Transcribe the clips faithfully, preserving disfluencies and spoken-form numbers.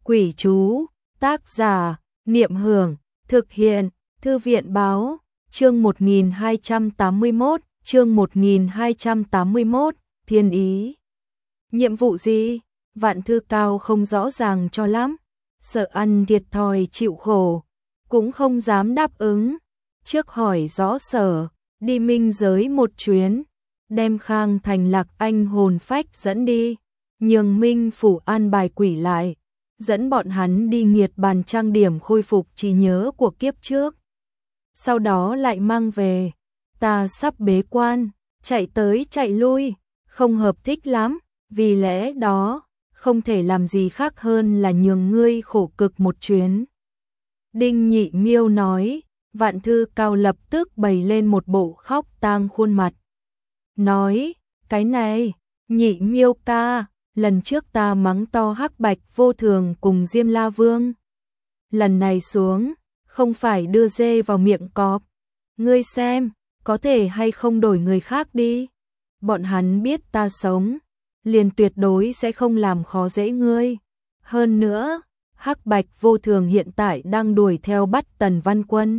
Quỷ chú, tác giả, Niệm Hưởng, thực hiện, Thư viện báo, chương một nghìn hai trăm tám mươi mốt, chương một nghìn hai trăm tám mươi mốt, thiên ý. Nhiệm vụ gì? Vạn Thư Cao không rõ ràng cho lắm, sợ ăn thiệt thòi chịu khổ, cũng không dám đáp ứng. Trước hỏi rõ sở, đi minh giới một chuyến, đem Khang Thành Lạc Anh hồn phách dẫn đi, nhường Minh Phủ an bài quỷ lại, dẫn bọn hắn đi nghiệt bàn trang điểm khôi phục trí nhớ của kiếp trước. Sau đó lại mang về, ta sắp bế quan, chạy tới chạy lui, không hợp thích lắm, vì lẽ đó, không thể làm gì khác hơn là nhường ngươi khổ cực một chuyến. Đinh Nhị Miêu nói, Vạn Thư Cao lập tức bày lên một bộ khóc tang khuôn mặt. Nói, cái này, Nhị Miêu ca, lần trước ta mắng to Hắc Bạch Vô Thường cùng Diêm La Vương. Lần này xuống, không phải đưa dê vào miệng cọp. Ngươi xem, có thể hay không đổi người khác đi. Bọn hắn biết ta sống, liền tuyệt đối sẽ không làm khó dễ ngươi. Hơn nữa, Hắc Bạch Vô Thường hiện tại đang đuổi theo bắt Tần Văn Quân.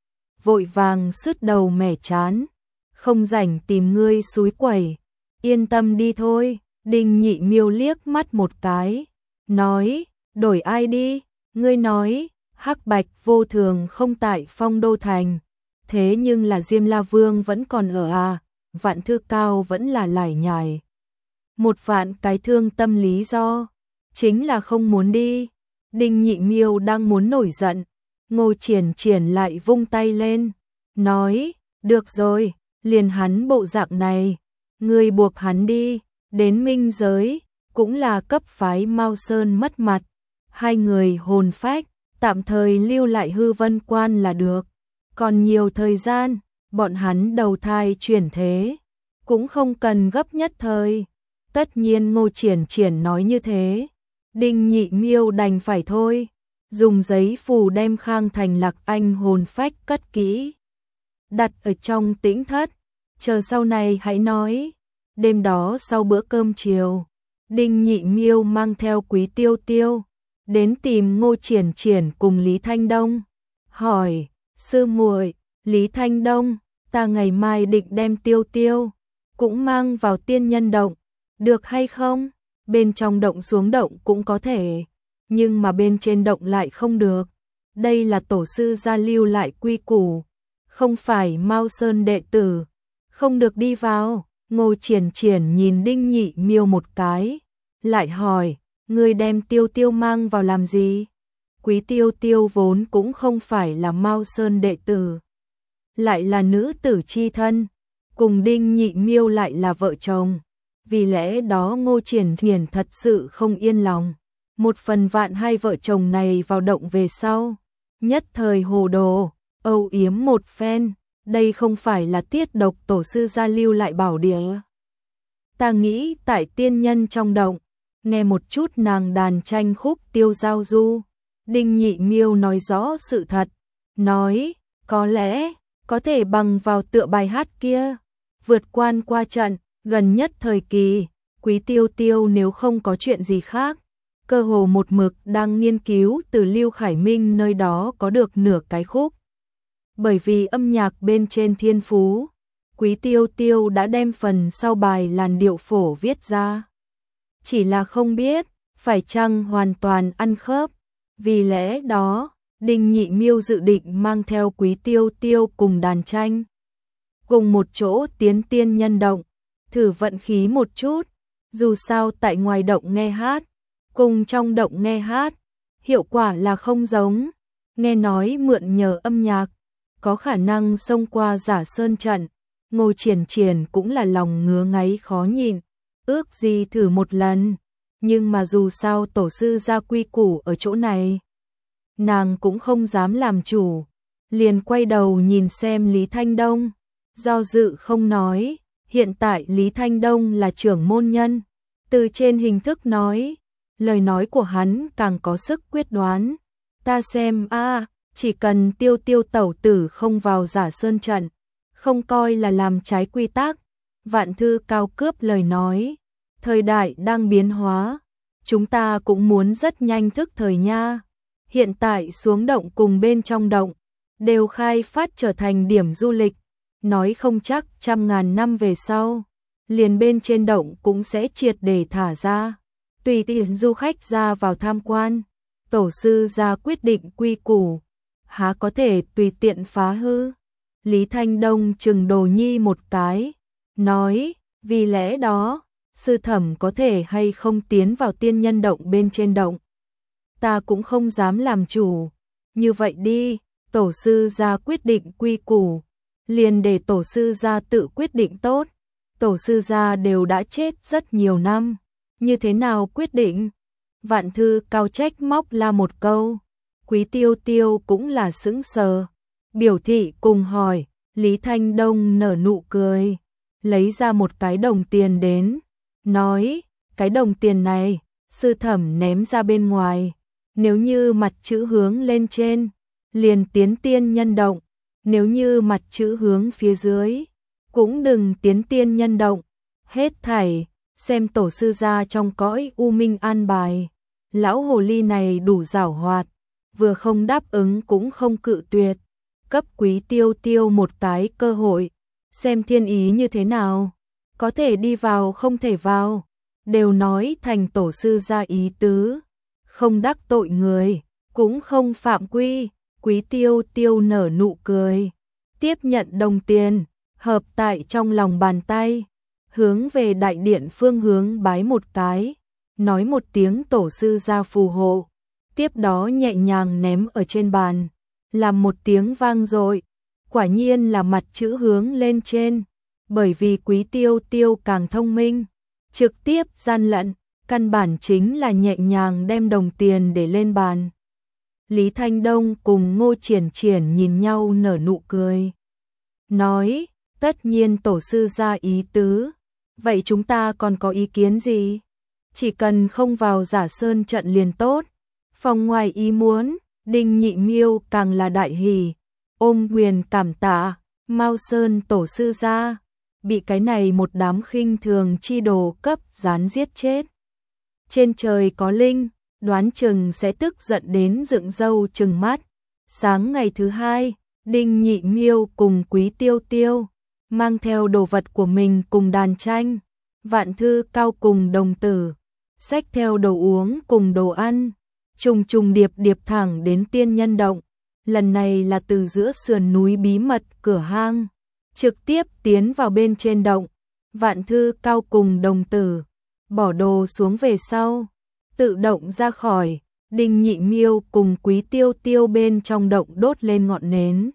Vội vàng sứt đầu mẻ chán, không rảnh tìm ngươi xúi quẩy. Yên tâm đi thôi. Đinh Nhị Miêu liếc mắt một cái, nói, đổi ai đi, ngươi nói, Hắc Bạch Vô Thường không tại Phong Đô Thành, thế nhưng là Diêm La Vương vẫn còn ở à, Vạn Thư Cao vẫn là lải nhải. Một vạn cái thương tâm lý do, chính là không muốn đi. Đinh Nhị Miêu đang muốn nổi giận, Ngô Triển Triển lại vung tay lên, nói, được rồi, liền hắn bộ dạng này, ngươi buộc hắn đi. Đến minh giới, cũng là cấp phái Mao Sơn mất mặt. Hai người hồn phách, tạm thời lưu lại Hư Vân Quan là được. Còn nhiều thời gian, bọn hắn đầu thai chuyển thế, cũng không cần gấp nhất thời. Tất nhiên Ngô Triển Triển nói như thế, Đinh Nhị Miêu đành phải thôi. Dùng giấy phù đem Khang Thành Lạc Anh hồn phách cất kỹ, đặt ở trong tĩnh thất, chờ sau này hãy nói. Đêm đó sau bữa cơm chiều, Đinh Nhị Miêu mang theo Quý Tiêu Tiêu, đến tìm Ngô Triển Triển cùng Lý Thanh Đông. Hỏi, sư muội, Lý Thanh Đông, ta ngày mai định đem Tiêu Tiêu, cũng mang vào tiên nhân động, được hay không? Bên trong động xuống động cũng có thể, nhưng mà bên trên động lại không được. Đây là tổ sư gia lưu lại quy củ, không phải Mao Sơn đệ tử, không được đi vào. Ngô Triển Triển nhìn Đinh Nhị Miêu một cái, lại hỏi, ngươi đem Tiêu Tiêu mang vào làm gì? Quý Tiêu Tiêu vốn cũng không phải là Mao Sơn đệ tử, lại là nữ tử chi thân, cùng Đinh Nhị Miêu lại là vợ chồng, vì lẽ đó Ngô Triển Triển thật sự không yên lòng. Một phần vạn hai vợ chồng này vào động về sau, nhất thời hồ đồ, âu yếm một phen. Đây không phải là tiết độc tổ sư gia lưu lại bảo địa. Ta nghĩ tại tiên nhân trong động, nghe một chút nàng đàn tranh khúc tiêu giao du. Đinh Nhị Miêu nói rõ sự thật, nói, có lẽ, có thể bằng vào tựa bài hát kia, vượt quan qua trận, gần nhất thời kỳ, Quý Tiêu Tiêu nếu không có chuyện gì khác, cơ hồ một mực đang nghiên cứu từ Lưu Khải Minh nơi đó có được nửa cái khúc. Bởi vì âm nhạc bên trên thiên phú, Quý Tiêu Tiêu đã đem phần sau bài làn điệu phổ viết ra. Chỉ là không biết, phải chăng hoàn toàn ăn khớp. Vì lẽ đó, Đinh Nhị Miêu dự định mang theo Quý Tiêu Tiêu cùng đàn tranh, cùng một chỗ tiến tiên nhân động, thử vận khí một chút. Dù sao tại ngoài động nghe hát, cùng trong động nghe hát, hiệu quả là không giống. Nghe nói mượn nhờ âm nhạc, có khả năng xông qua Giả Sơn trận. Ngô Triển Triển cũng là lòng ngứa ngáy khó nhịn, ước gì thử một lần, nhưng mà dù sao tổ sư gia quy củ ở chỗ này, nàng cũng không dám làm chủ, liền quay đầu nhìn xem Lý Thanh Đông, do dự không nói. Hiện tại Lý Thanh Đông là trưởng môn nhân, từ trên hình thức nói, lời nói của hắn càng có sức quyết đoán. Ta xem a à, chỉ cần Tiêu Tiêu tẩu tử không vào Giả Sơn trận, không coi là làm trái quy tắc. Vạn Thư Cao cướp lời nói, thời đại đang biến hóa, chúng ta cũng muốn rất nhanh thức thời nha. Hiện tại xuống động cùng bên trong động, đều khai phát trở thành điểm du lịch, nói không chắc trăm ngàn năm về sau, liền bên trên động cũng sẽ triệt để thả ra, tùy tiện du khách ra vào tham quan. Tổ sư ra quyết định quy củ, há có thể tùy tiện phá hư. Lý Thanh Đông chừng Đồ Nhi một cái, nói, vì lẽ đó, sư thẩm có thể hay không tiến vào tiên nhân động bên trên động. Ta cũng không dám làm chủ, như vậy đi, tổ sư ra quyết định quy củ, liền để tổ sư ra tự quyết định tốt. Tổ sư gia đều đã chết rất nhiều năm, như thế nào quyết định? Vạn Thư Cao trách móc la một câu, Quý Tiêu Tiêu cũng là sững sờ, biểu thị cùng hỏi. Lý Thanh Đông nở nụ cười, lấy ra một cái đồng tiền đến, nói, cái đồng tiền này, sư thẩm ném ra bên ngoài, nếu như mặt chữ hướng lên trên, liền tiến tiên nhân động, nếu như mặt chữ hướng phía dưới, cũng đừng tiến tiên nhân động. Hết thảy, xem tổ sư gia trong cõi u minh an bài. Lão hồ ly này đủ giảo hoạt, vừa không đáp ứng cũng không cự tuyệt, cấp Quý Tiêu Tiêu một cái cơ hội, xem thiên ý như thế nào, có thể đi vào không thể vào, đều nói thành tổ sư gia ý tứ, không đắc tội người, cũng không phạm quy. Quý Tiêu Tiêu nở nụ cười, tiếp nhận đồng tiền, hợp tại trong lòng bàn tay, hướng về đại điện phương hướng bái một cái, nói một tiếng tổ sư gia phù hộ, tiếp đó nhẹ nhàng ném ở trên bàn, làm một tiếng vang dội, quả nhiên là mặt chữ hướng lên trên, bởi vì Quý Tiêu Tiêu càng thông minh, trực tiếp gian lận, căn bản chính là nhẹ nhàng đem đồng tiền để lên bàn. Lý Thanh Đông cùng Ngô Triển Triển nhìn nhau nở nụ cười, nói, tất nhiên tổ sư ra ý tứ, vậy chúng ta còn có ý kiến gì? Chỉ cần không vào Giả Sơn trận liền tốt. Phòng ngoài ý muốn, Đinh Nhị Miêu càng là đại hỉ, ôm quyền cảm tạ, Mao Sơn tổ sư ra, bị cái này một đám khinh thường chi đồ cấp gián giết chết. Trên trời có linh, đoán chừng sẽ tức giận đến dựng râu trừng mắt. Sáng ngày thứ hai, Đinh Nhị Miêu cùng Quý Tiêu Tiêu mang theo đồ vật của mình cùng đàn tranh, Vạn Thư Cao cùng đồng tử, xách theo đồ uống cùng đồ ăn, trùng trùng điệp điệp thẳng đến tiên nhân động. Lần này là từ giữa sườn núi bí mật cửa hang, trực tiếp tiến vào bên trên động. Vạn Thư Cao cùng đồng tử, bỏ đồ xuống về sau, tự động ra khỏi. Đinh Nhị Miêu cùng Quý Tiêu Tiêu bên trong động đốt lên ngọn nến,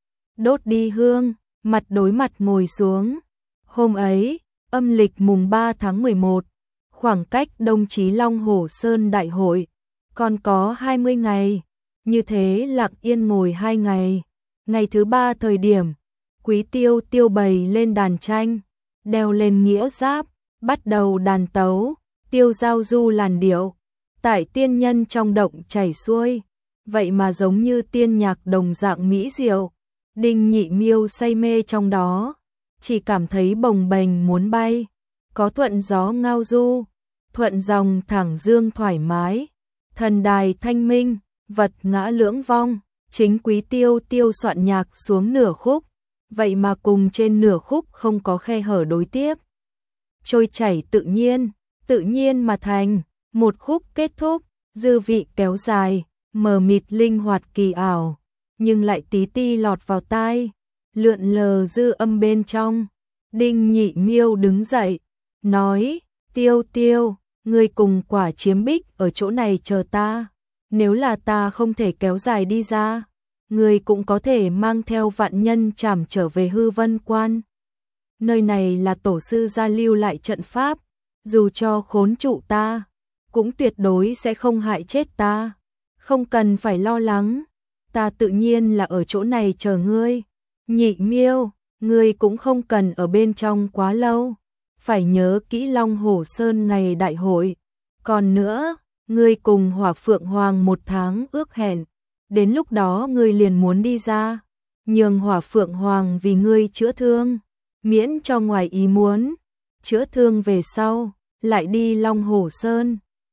đốt đi hương, mặt đối mặt ngồi xuống. Hôm ấy, âm lịch mùng ba tháng mười một, khoảng cách Đông Chí Long Hồ Sơn Đại hội còn có hai mươi ngày, như thế lặng yên ngồi hai ngày. Ngày thứ ba thời điểm, Quý Tiêu Tiêu bày lên đàn tranh, đeo lên nghĩa giáp, bắt đầu đàn tấu, tiêu giao du làn điệu, tại tiên nhân trong động chảy xuôi, vậy mà giống như tiên nhạc đồng dạng mỹ diệu. Đinh Nhị Miêu say mê trong đó, chỉ cảm thấy bồng bềnh muốn bay, có thuận gió ngao du, thuận dòng thẳng dương thoải mái, thần đài thanh minh, vật ngã lưỡng vong. Chính Quý Tiêu Tiêu soạn nhạc xuống nửa khúc, vậy mà cùng trên nửa khúc không có khe hở đối tiếp, trôi chảy tự nhiên, tự nhiên mà thành một khúc kết thúc, dư vị kéo dài, mờ mịt linh hoạt kỳ ảo, nhưng lại tí ti lọt vào tai, lượn lờ dư âm bên trong. Đinh Nhị Miêu đứng dậy, nói, Tiêu Tiêu, ngươi cùng Quả Chiếm Bích ở chỗ này chờ ta, nếu là ta không thể kéo dài đi ra, ngươi cũng có thể mang theo vạn nhân trảm trở về Hư Vân Quan. Nơi này là tổ sư gia lưu lại trận pháp, dù cho khốn trụ ta, cũng tuyệt đối sẽ không hại chết ta, không cần phải lo lắng, ta tự nhiên là ở chỗ này chờ ngươi. Nhị Miêu, ngươi cũng không cần ở bên trong quá lâu, phải nhớ kỹ Long Hồ Sơn ngày đại hội. Còn nữa, ngươi cùng Hỏa Phượng Hoàng một tháng ước hẹn, đến lúc đó ngươi liền muốn đi ra, nhường Hỏa Phượng Hoàng vì ngươi chữa thương, miễn cho ngoài ý muốn, chữa thương về sau, lại đi Long Hồ Sơn.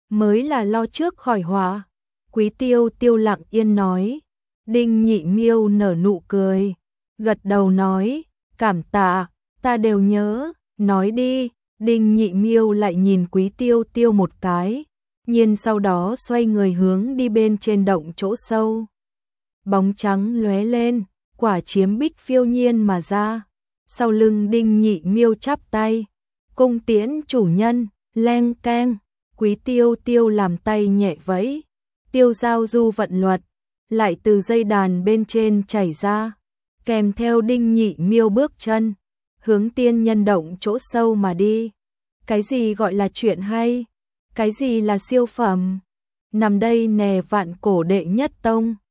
mới là lo trước khỏi họa. Quý Tiêu Tiêu lặng yên nói. Đinh Nhị Miêu nở nụ cười, gật đầu nói, cảm tạ, ta đều nhớ, nói đi. Đinh Nhị Miêu lại nhìn Quý Tiêu Tiêu một cái, nhiên sau đó xoay người hướng đi bên trên động chỗ sâu. Bóng trắng lóe lên, quả chiếm bích phiêu nhiên mà ra. Sau lưng Đinh Nhị Miêu chắp tay, cung tiễn chủ nhân, leng keng. Quý Tiêu Tiêu làm tay nhẹ vẫy, tiêu giao du vận luật, lại từ dây đàn bên trên chảy ra, kèm theo Đinh Nhị Miêu bước chân, hướng tiên nhân động chỗ sâu mà đi. Cái gì gọi là chuyện hay? Cái gì là siêu phẩm? Nằm đây nè vạn cổ đệ nhất tông.